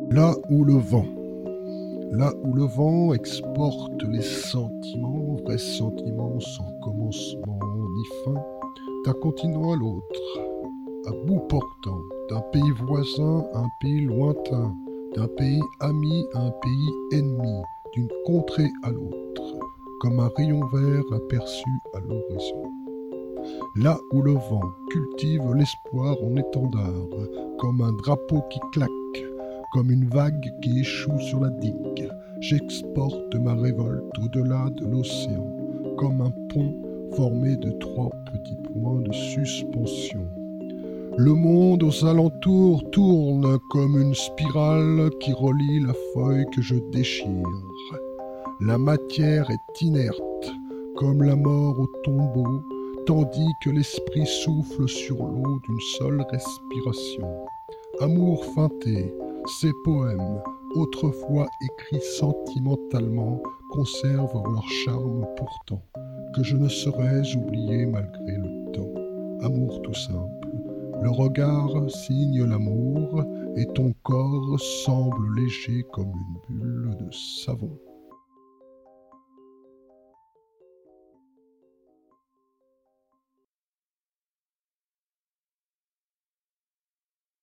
Là où le vent exporte les sentiments, vrais sentiments sans commencement ni fin, d'un continent à l'autre, à bout portant, d'un pays voisin à un pays lointain, d'un pays ami à un pays ennemi, d'une contrée à l'autre, comme un rayon vert aperçu à l'horizon. Là où le vent cultive l'espoir en étendard, comme un drapeau qui claque, comme une vague qui échoue sur la digue, j'exporte ma révolte au-delà de l'océan, comme un pont formé de 3 petits points de suspension. Le monde aux alentours tourne comme une spirale qui relie la feuille que je déchire. La matière est inerte, comme la mort au tombeau, tandis que l'esprit souffle sur l'eau d'une seule respiration. Amour feinté, ces poèmes, autrefois écrits sentimentalement, conservent leur charme pourtant, que je ne saurais oublier malgré le temps. Amour tout simple, le regard signe l'amour, et ton corps semble léger comme une bulle de savon.